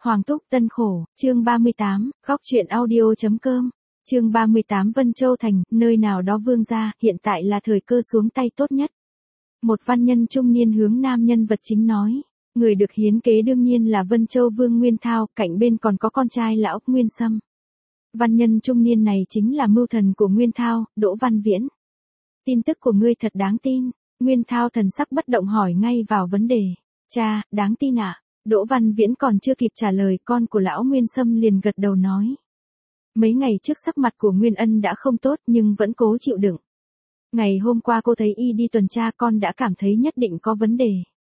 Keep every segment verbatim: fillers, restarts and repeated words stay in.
Hoàng Túc Tân Khổ, chương ba mươi tám, góc truyện audio.com, chương ba mươi tám Vân Châu Thành, nơi nào đó vương gia, hiện tại là thời cơ xuống tay tốt nhất. Một văn nhân trung niên hướng nam nhân vật chính nói, người được hiến kế đương nhiên là Vân Châu Vương Nguyên Thao, cạnh bên còn có con trai lão Nguyên Sâm. Văn nhân trung niên này chính là mưu thần của Nguyên Thao, Đỗ Văn Viễn. Tin tức của ngươi thật đáng tin, Nguyên Thao thần sắc bất động hỏi ngay vào vấn đề. Cha, đáng tin ạ. À? Đỗ Văn Viễn còn chưa kịp trả lời, con của lão Nguyên Sâm liền gật đầu nói. Mấy ngày trước sắc mặt của Nguyên Ân đã không tốt nhưng vẫn cố chịu đựng. Ngày hôm qua cô thấy y đi tuần tra, con đã cảm thấy nhất định có vấn đề.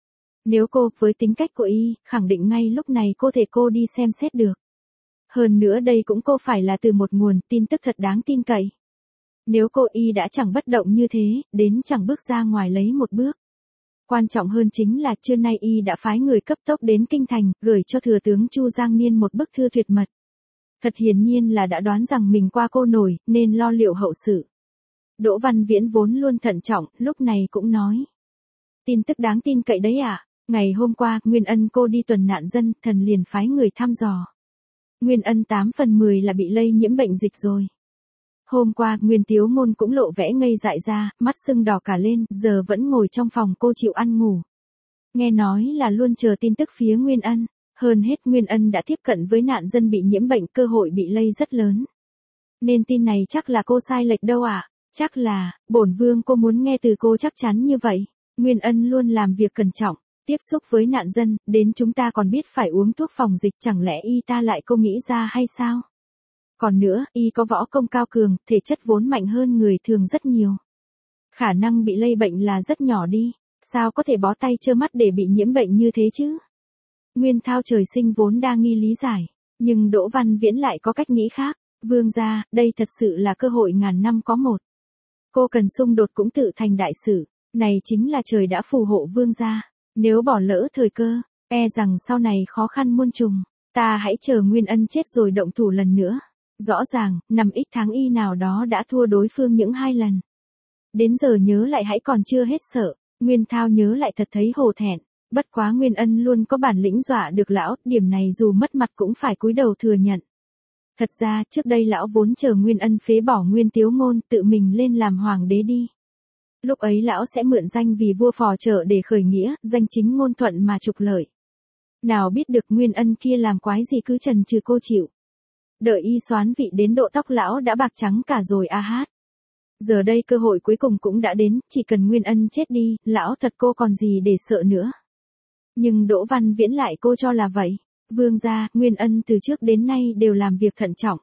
Nếu cô, với tính cách của y, khẳng định ngay lúc này cô thể cô đi xem xét được. Hơn nữa đây cũng cô phải là từ một nguồn tin tức thật đáng tin cậy. Nếu cô y đã chẳng bất động như thế, đến chẳng bước ra ngoài lấy một bước. Quan trọng hơn chính là trưa nay y đã phái người cấp tốc đến Kinh Thành, gửi cho thừa tướng Chu Giang Niên một bức thư tuyệt mật. Thật hiển nhiên là đã đoán rằng mình qua cô nổi, nên lo liệu hậu sự. Đỗ Văn Viễn vốn luôn thận trọng, lúc này cũng nói. Tin tức đáng tin cậy đấy ạ. À? Ngày hôm qua, Nguyên Ân cô đi tuần nạn dân, thần liền phái người thăm dò. Nguyên Ân tám phần mười là bị lây nhiễm bệnh dịch rồi. Hôm qua, Nguyên Tiếu Ngôn cũng lộ vẻ ngây dại ra, mắt sưng đỏ cả lên, giờ vẫn ngồi trong phòng cô chịu ăn ngủ. Nghe nói là luôn chờ tin tức phía Nguyên Ân, hơn hết Nguyên Ân đã tiếp cận với nạn dân bị nhiễm bệnh, cơ hội bị lây rất lớn. Nên tin này chắc là cô sai lệch đâu ạ? À? Chắc là, bổn vương cô muốn nghe từ cô chắc chắn như vậy. Nguyên Ân luôn làm việc cẩn trọng, tiếp xúc với nạn dân, đến chúng ta còn biết phải uống thuốc phòng dịch, chẳng lẽ y ta lại cô nghĩ ra hay sao? Còn nữa, y có võ công cao cường, thể chất vốn mạnh hơn người thường rất nhiều. Khả năng bị lây bệnh là rất nhỏ đi, sao có thể bó tay trơ mắt để bị nhiễm bệnh như thế chứ? Nguyên Thao trời sinh vốn đa nghi lý giải, nhưng Đỗ Văn Viễn lại có cách nghĩ khác. Vương gia, đây thật sự là cơ hội ngàn năm có một. Cô cần xung đột cũng tự thành đại sự, này chính là trời đã phù hộ vương gia. Nếu bỏ lỡ thời cơ, e rằng sau này khó khăn muôn trùng. Ta hãy chờ Nguyên Ân chết rồi động thủ lần nữa. Rõ ràng, năm ít tháng y nào đó đã thua đối phương những hai lần. Đến giờ nhớ lại hãy còn chưa hết sợ. Nguyên Thao nhớ lại thật thấy hổ thẹn. Bất quá Nguyên Ân luôn có bản lĩnh dọa được lão, điểm này dù mất mặt cũng phải cúi đầu thừa nhận. Thật ra, trước đây lão vốn chờ Nguyên Ân phế bỏ Nguyên Tiếu Ngôn, tự mình lên làm hoàng đế đi. Lúc ấy lão sẽ mượn danh vì vua phò trợ để khởi nghĩa, danh chính ngôn thuận mà trục lợi. Nào biết được Nguyên Ân kia làm quái gì cứ chần chừ cô chịu. Đợi y soán vị đến độ tóc lão đã bạc trắng cả rồi a hát. Giờ đây cơ hội cuối cùng cũng đã đến, chỉ cần Nguyên Ân chết đi, lão thật cô còn gì để sợ nữa. Nhưng Đỗ Văn Viễn lại cô cho là vậy. Vương gia, Nguyên Ân từ trước đến nay đều làm việc thận trọng.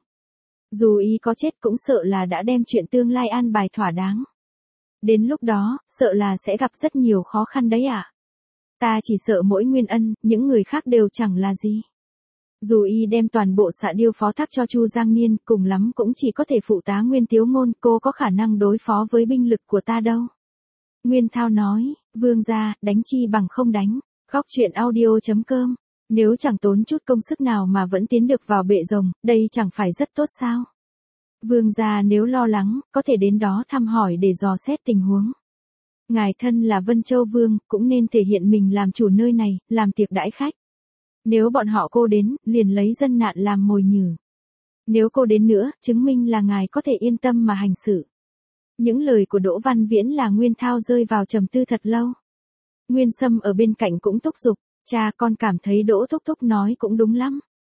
Dù y có chết cũng sợ là đã đem chuyện tương lai an bài thỏa đáng. Đến lúc đó, sợ là sẽ gặp rất nhiều khó khăn đấy ạ. À? Ta chỉ sợ mỗi Nguyên Ân, những người khác đều chẳng là gì. Dù y đem toàn bộ xạ điêu phó thác cho Chu Giang Niên, cùng lắm cũng chỉ có thể phụ tá Nguyên Tiếu Ngôn, cô có khả năng đối phó với binh lực của ta đâu. Nguyên Thao nói, vương gia, đánh chi bằng không đánh. Góc truyện audio.com, nếu chẳng tốn chút công sức nào mà vẫn tiến được vào bệ rồng, đây chẳng phải rất tốt sao? Vương gia nếu lo lắng, có thể đến đó thăm hỏi để dò xét tình huống. Ngài thân là Vân Châu Vương, cũng nên thể hiện mình làm chủ nơi này, làm tiệc đãi khách. Nếu bọn họ cô đến, liền lấy dân nạn làm mồi nhử. Nếu cô đến nữa, chứng minh là ngài có thể yên tâm mà hành xử. Những lời của Đỗ Văn Viễn là Nguyên Thao rơi vào trầm tư thật lâu. Nguyên Sâm ở bên cạnh cũng thúc giục, cha con cảm thấy Đỗ thúc thúc nói cũng đúng lắm.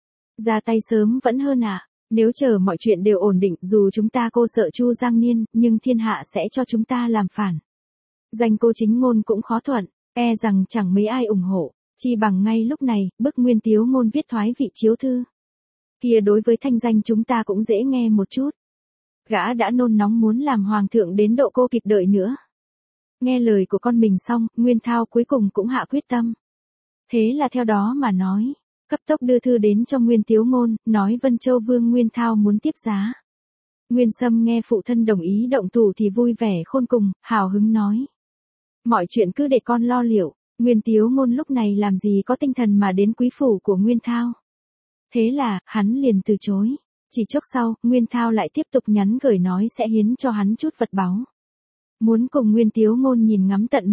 Ra tay sớm vẫn hơn ạ. À. Nếu chờ mọi chuyện đều ổn định, dù chúng ta cô sợ Chu Giang Niên, nhưng thiên hạ sẽ cho chúng ta làm phản. Danh cô chính ngôn cũng khó thuận, e rằng chẳng mấy ai ủng hộ, chi bằng ngay lúc này, bức Nguyên Tiếu Ngôn viết thoái vị chiếu thư. Kia đối với thanh danh chúng ta cũng dễ nghe một chút. Gã đã nôn nóng muốn làm hoàng thượng đến độ cô kịp đợi nữa. Nghe lời của con mình xong, Nguyên Thao cuối cùng cũng hạ quyết tâm. Thế là theo đó mà nói. Cấp tốc đưa thư đến cho Nguyên Tiếu Ngôn, nói Vân Châu Vương Nguyên Thao muốn tiếp giá. Nguyên Sâm nghe phụ thân đồng ý động thủ thì vui vẻ khôn cùng, hào hứng nói. Mọi chuyện cứ để con lo liệu. Nguyên Tiếu Ngôn lúc này làm gì có tinh thần mà đến quý phủ của Nguyên Thao. Thế là, hắn liền từ chối. Chỉ chốc sau, Nguyên Thao lại tiếp tục nhắn gửi nói sẽ hiến cho hắn chút vật báu. Muốn cùng Nguyên Tiếu Ngôn nhìn ngắm tận mặt,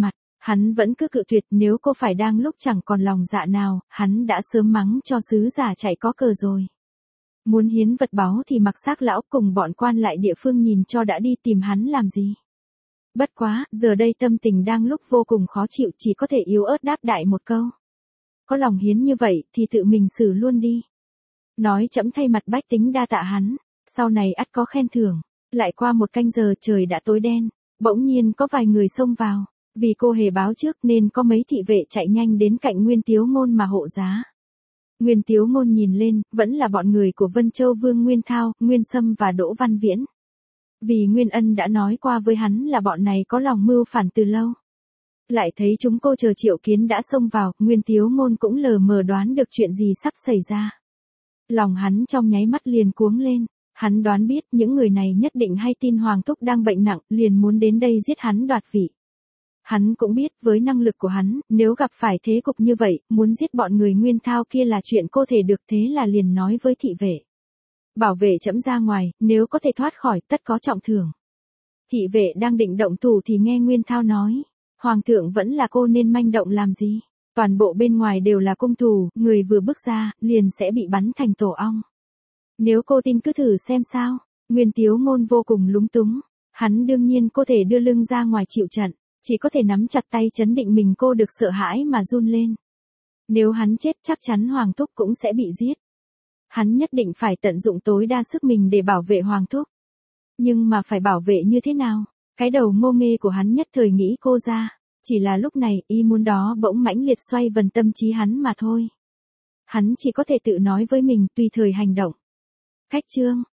Hắn vẫn cứ cự tuyệt, nếu cô phải đang lúc chẳng còn lòng dạ nào, hắn đã sớm mắng cho sứ giả chạy có cờ rồi. Muốn hiến vật báu thì mặc xác lão cùng bọn quan lại địa phương nhìn cho đã đi tìm hắn làm gì. Bất quá, giờ đây tâm tình đang lúc vô cùng khó chịu, chỉ có thể yếu ớt đáp đại một câu. Có lòng hiến như vậy thì tự mình xử luôn đi. Nói chẫm thay mặt bách tính đa tạ hắn, sau này ắt có khen thưởng. Lại qua một canh giờ trời đã tối đen, bỗng nhiên có vài người xông vào. Vì cô hề báo trước nên có mấy thị vệ chạy nhanh đến cạnh Nguyên Tiếu Ngôn mà hộ giá. Nguyên Tiếu Ngôn nhìn lên, vẫn là bọn người của Vân Châu Vương Nguyên Thao, Nguyên Sâm và Đỗ Văn Viễn. Vì Nguyên Ân đã nói qua với hắn là bọn này có lòng mưu phản từ lâu. Lại thấy chúng cô chờ Triệu Kiến đã xông vào, Nguyên Tiếu Ngôn cũng lờ mờ đoán được chuyện gì sắp xảy ra. Lòng hắn trong nháy mắt liền cuống lên, hắn đoán biết những người này nhất định hay tin Hoàng Thúc đang bệnh nặng, liền muốn đến đây giết hắn đoạt vị. Hắn cũng biết với năng lực của hắn, nếu gặp phải thế cục như vậy, muốn giết bọn người Nguyên Thao kia là chuyện cô thể được, thế là liền nói với thị vệ. Bảo vệ trẫm ra ngoài, nếu có thể thoát khỏi tất có trọng thưởng. Thị vệ đang định động thủ thì nghe Nguyên Thao nói, Hoàng thượng vẫn là cô nên manh động làm gì, toàn bộ bên ngoài đều là cung tù, người vừa bước ra, liền sẽ bị bắn thành tổ ong. Nếu cô tin cứ thử xem sao. Nguyên Tiếu Ngôn vô cùng lúng túng, hắn đương nhiên cô thể đưa lưng ra ngoài chịu trận. Chỉ có thể nắm chặt tay chấn định mình, cô được sợ hãi mà run lên. Nếu hắn chết chắc chắn Hoàng Thúc cũng sẽ bị giết. Hắn nhất định phải tận dụng tối đa sức mình để bảo vệ Hoàng Thúc. Nhưng mà phải bảo vệ như thế nào? Cái đầu ngô nghê của hắn nhất thời nghĩ cô ra. Chỉ là lúc này ý muốn đó bỗng mãnh liệt xoay vần tâm trí hắn mà thôi. Hắn chỉ có thể tự nói với mình tùy thời hành động. Cách chương